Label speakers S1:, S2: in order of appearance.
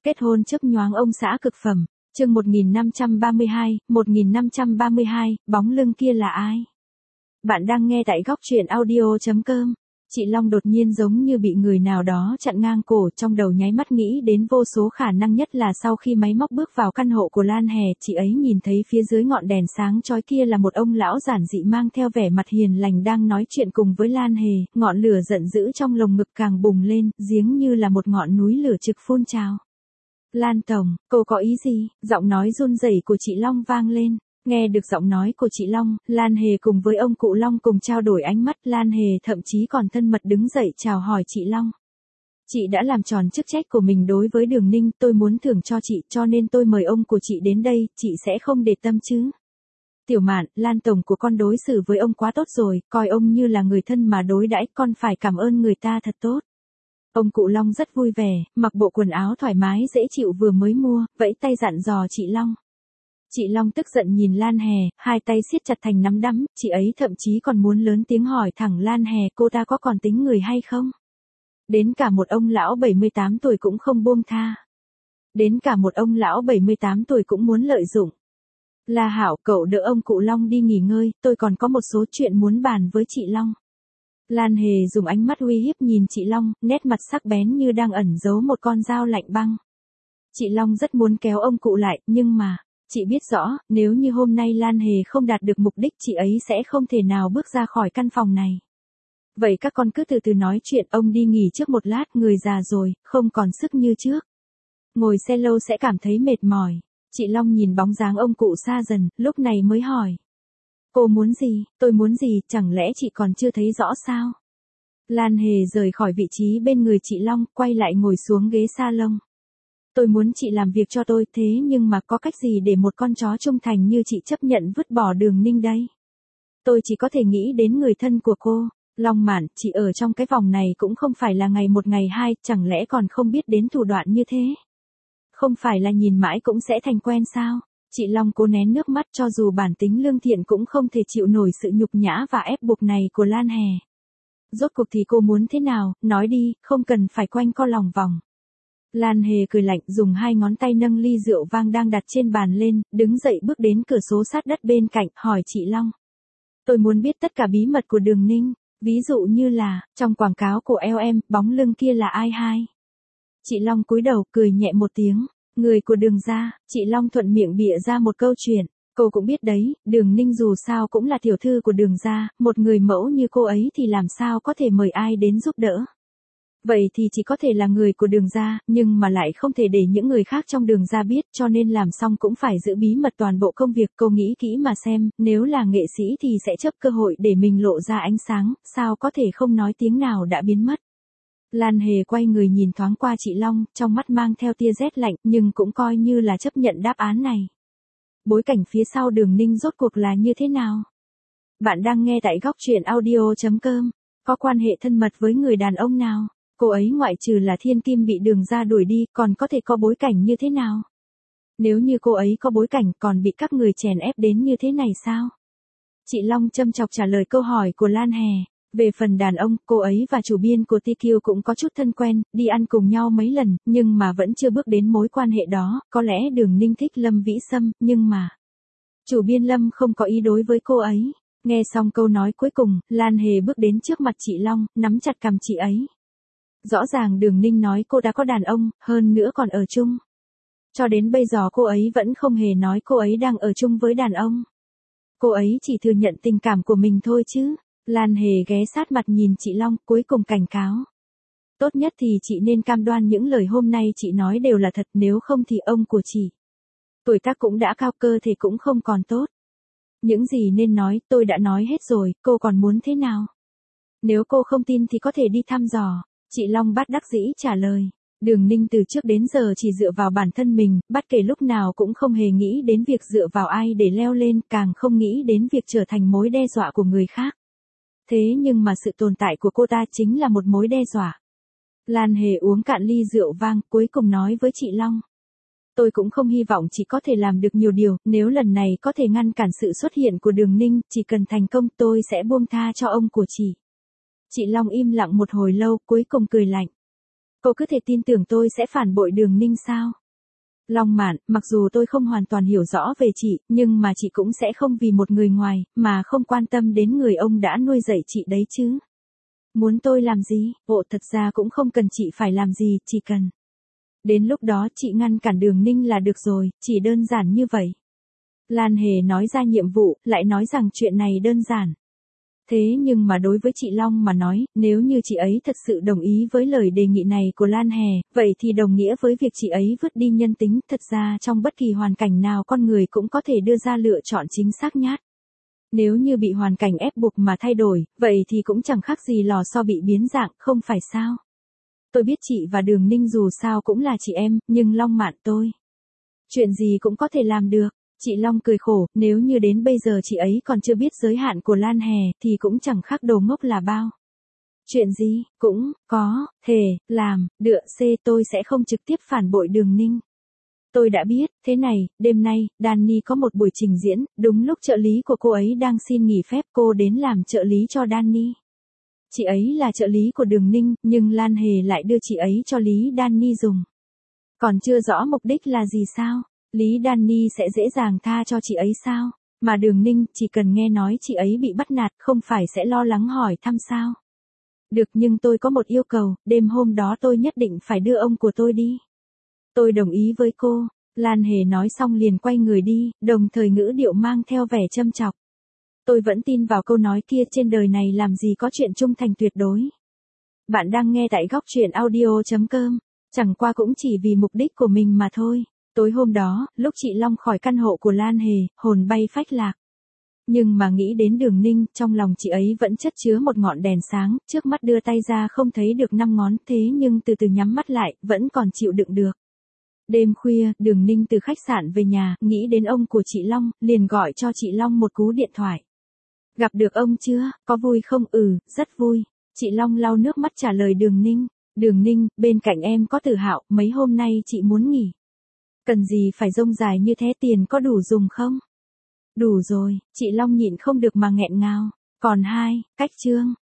S1: Kết hôn chớp nhoáng ông xã cực phẩm, chương 1532, bóng lưng kia là ai? Bạn đang nghe tại góc truyện audio.com. Chị Long đột nhiên giống như bị người nào đó chặn ngang cổ, trong đầu nháy mắt nghĩ đến vô số khả năng, nhất là sau khi máy móc bước vào căn hộ của Lan Hè, chị ấy nhìn thấy phía dưới ngọn đèn sáng chói kia là một ông lão giản dị mang theo vẻ mặt hiền lành đang nói chuyện cùng với Lan Hề, ngọn lửa giận dữ trong lồng ngực càng bùng lên, giếng như là một ngọn núi lửa trực phun trào. Lan tổng, cô có ý gì? Giọng nói run rẩy của chị Long vang lên. Nghe được giọng nói của chị Long, Lan Hề cùng với ông cụ Long cùng trao đổi ánh mắt, Lan Hề thậm chí còn thân mật đứng dậy chào hỏi chị Long. Chị đã làm tròn chức trách của mình đối với Đường Ninh, tôi muốn thưởng cho chị, cho nên tôi mời ông của chị đến đây, chị sẽ không để tâm chứ? Tiểu Mạn, Lan tổng của con đối xử với ông quá tốt rồi, coi ông như là người thân mà đối đãi, con phải cảm ơn người ta thật tốt. Ông cụ Long rất vui vẻ, mặc bộ quần áo thoải mái dễ chịu vừa mới mua, vẫy tay dặn dò chị Long. Chị Long tức giận nhìn Lan Hè, hai tay siết chặt thành nắm đấm, chị ấy thậm chí còn muốn lớn tiếng hỏi thẳng Lan Hè cô ta có còn tính người hay không? Đến cả một ông lão 78 tuổi cũng không buông tha. Đến cả một ông lão 78 tuổi cũng muốn lợi dụng. La Hảo, cậu đỡ ông cụ Long đi nghỉ ngơi, tôi còn có một số chuyện muốn bàn với chị Long. Lan Hề dùng ánh mắt uy hiếp nhìn chị Long, nét mặt sắc bén như đang ẩn giấu một con dao lạnh băng. Chị Long rất muốn kéo ông cụ lại, nhưng mà, chị biết rõ, nếu như hôm nay Lan Hề không đạt được mục đích chị ấy sẽ không thể nào bước ra khỏi căn phòng này. Vậy các con cứ từ từ nói chuyện, ông đi nghỉ trước một lát, người già rồi, không còn sức như trước. Ngồi xe lâu sẽ cảm thấy mệt mỏi. Chị Long nhìn bóng dáng ông cụ xa dần, lúc này mới hỏi. Cô muốn gì, tôi muốn gì, chẳng lẽ chị còn chưa thấy rõ sao? Lan Hề rời khỏi vị trí bên người chị Long, quay lại ngồi xuống ghế salon. Tôi muốn chị làm việc cho tôi, thế nhưng mà có cách gì để một con chó trung thành như chị chấp nhận vứt bỏ Đường Ninh đây? Tôi chỉ có thể nghĩ đến người thân của cô. Long Mạn, chị ở trong cái vòng này cũng không phải là ngày một ngày hai, chẳng lẽ còn không biết đến thủ đoạn như thế? Không phải là nhìn mãi cũng sẽ thành quen sao? Chị Long cố nén nước mắt, cho dù bản tính lương thiện cũng không thể chịu nổi sự nhục nhã và ép buộc này của Lan Hè. Rốt cuộc thì cô muốn thế nào, nói đi, không cần phải quanh co lòng vòng. Lan Hề cười lạnh, dùng hai ngón tay nâng ly rượu vang đang đặt trên bàn lên, đứng dậy bước đến cửa sổ sát đất bên cạnh, hỏi chị Long. Tôi muốn biết tất cả bí mật của Đường Ninh, ví dụ như là, trong quảng cáo của LM, bóng lưng kia là ai hai? Chị Long cúi đầu, cười nhẹ một tiếng. Người của Đường gia, chị Long thuận miệng bịa ra một câu chuyện. Cô cũng biết đấy, Đường Ninh dù sao cũng là tiểu thư của Đường gia, một người mẫu như cô ấy thì làm sao có thể mời ai đến giúp đỡ. Vậy thì chỉ có thể là người của Đường gia, nhưng mà lại không thể để những người khác trong Đường gia biết, cho nên làm xong cũng phải giữ bí mật toàn bộ công việc. Cô nghĩ kỹ mà xem, nếu là nghệ sĩ thì sẽ chấp cơ hội để mình lộ ra ánh sáng, sao có thể không nói tiếng nào đã biến mất. Lan Hề quay người nhìn thoáng qua chị Long, trong mắt mang theo tia rét lạnh, nhưng cũng coi như là chấp nhận đáp án này. Bối cảnh phía sau Đường Ninh rốt cuộc là như thế nào? Bạn đang nghe tại góc truyện audio.com. Có quan hệ thân mật với người đàn ông nào? Cô ấy ngoại trừ là thiên kim bị Đường gia đuổi đi, còn có thể có bối cảnh như thế nào? Nếu như cô ấy có bối cảnh còn bị các người chèn ép đến như thế này sao? Chị Long châm chọc trả lời câu hỏi của Lan Hè. Về phần đàn ông, cô ấy và chủ biên của TQ cũng có chút thân quen, đi ăn cùng nhau mấy lần, nhưng mà vẫn chưa bước đến mối quan hệ đó, có lẽ Đường Ninh thích Lâm Vĩ Sâm, nhưng mà chủ biên Lâm không có ý đối với cô ấy. Nghe xong câu nói cuối cùng, Lan Hề bước đến trước mặt chị Long, nắm chặt cằm chị ấy. Rõ ràng Đường Ninh nói cô đã có đàn ông, hơn nữa còn ở chung. Cho đến bây giờ cô ấy vẫn không hề nói cô ấy đang ở chung với đàn ông. Cô ấy chỉ thừa nhận tình cảm của mình thôi chứ. Lan Hề ghé sát mặt nhìn chị Long, cuối cùng cảnh cáo. Tốt nhất thì chị nên cam đoan những lời hôm nay chị nói đều là thật, nếu không thì ông của chị. Tuổi tác cũng đã cao, cơ thể cũng không còn tốt. Những gì nên nói, tôi đã nói hết rồi, cô còn muốn thế nào? Nếu cô không tin thì có thể đi thăm dò. Chị Long bất đắc dĩ trả lời. Đường Ninh từ trước đến giờ chỉ dựa vào bản thân mình, bất kể lúc nào cũng không hề nghĩ đến việc dựa vào ai để leo lên, càng không nghĩ đến việc trở thành mối đe dọa của người khác. Thế nhưng mà sự tồn tại của cô ta chính là một mối đe dọa. Lan Hề uống cạn ly rượu vang, cuối cùng nói với chị Long. Tôi cũng không hy vọng chị có thể làm được nhiều điều, nếu lần này có thể ngăn cản sự xuất hiện của Đường Ninh, chỉ cần thành công tôi sẽ buông tha cho ông của chị. Chị Long im lặng một hồi lâu, cuối cùng cười lạnh. Cô cứ thể tin tưởng tôi sẽ phản bội Đường Ninh sao? Long Mạn, mặc dù tôi không hoàn toàn hiểu rõ về chị, nhưng mà chị cũng sẽ không vì một người ngoài, mà không quan tâm đến người ông đã nuôi dạy chị đấy chứ. Muốn tôi làm gì? Thật ra cũng không cần chị phải làm gì, chỉ cần. Đến lúc đó chị ngăn cản Đường Ninh là được rồi, chỉ đơn giản như vậy. Lan Hề nói ra nhiệm vụ, lại nói rằng chuyện này đơn giản. Thế nhưng mà đối với chị Long mà nói, nếu như chị ấy thật sự đồng ý với lời đề nghị này của Lan Hề, vậy thì đồng nghĩa với việc chị ấy vứt đi nhân tính. Thật ra trong bất kỳ hoàn cảnh nào con người cũng có thể đưa ra lựa chọn chính xác nhất. Nếu như bị hoàn cảnh ép buộc mà thay đổi, vậy thì cũng chẳng khác gì lò xo bị biến dạng, không phải sao? Tôi biết chị và Đường Ninh dù sao cũng là chị em, nhưng Long Mạn tôi. Chuyện gì cũng có thể làm được. Chị Long cười khổ, nếu như đến bây giờ chị ấy còn chưa biết giới hạn của Lan Hề, thì cũng chẳng khác đồ ngốc là bao. Chuyện gì, cũng, có, thể, làm, tôi sẽ không trực tiếp phản bội Đường Ninh. Tôi đã biết, thế này, đêm nay, Danny có một buổi trình diễn, đúng lúc trợ lý của cô ấy đang xin nghỉ phép, cô đến làm trợ lý cho Danny. Chị ấy là trợ lý của Đường Ninh, nhưng Lan Hề lại đưa chị ấy cho Lý Danny dùng. Còn chưa rõ mục đích là gì sao? Lý Danny sẽ dễ dàng tha cho chị ấy sao? Mà Đường Ninh chỉ cần nghe nói chị ấy bị bắt nạt không phải sẽ lo lắng hỏi thăm sao? Được, nhưng tôi có một yêu cầu, đêm hôm đó tôi nhất định phải đưa ông của tôi đi. Tôi đồng ý với cô. Lan Hề nói xong liền quay người đi, đồng thời ngữ điệu mang theo vẻ châm chọc. Tôi vẫn tin vào câu nói kia, trên đời này làm gì có chuyện trung thành tuyệt đối. Bạn đang nghe tại góc truyện audio.com. Chẳng qua cũng chỉ vì mục đích của mình mà thôi. Tối hôm đó, lúc chị Long khỏi căn hộ của Lan Hề, hồn bay phách lạc. Nhưng mà nghĩ đến Đường Ninh, trong lòng chị ấy vẫn chất chứa một ngọn đèn sáng, trước mắt đưa tay ra không thấy được 5 ngón, thế nhưng từ từ nhắm mắt lại, vẫn còn chịu đựng được. Đêm khuya, Đường Ninh từ khách sạn về nhà, nghĩ đến ông của chị Long, liền gọi cho chị Long một cú điện thoại. Gặp được ông chưa, có vui không? Rất vui. Chị Long lau nước mắt trả lời Đường Ninh. Đường Ninh, bên cạnh em có Tử Hạo, mấy hôm nay chị muốn nghỉ. Cần gì phải rông dài như thế, tiền có đủ dùng không? Đủ rồi, chị Long nhịn không được mà nghẹn ngào. Còn cách chương.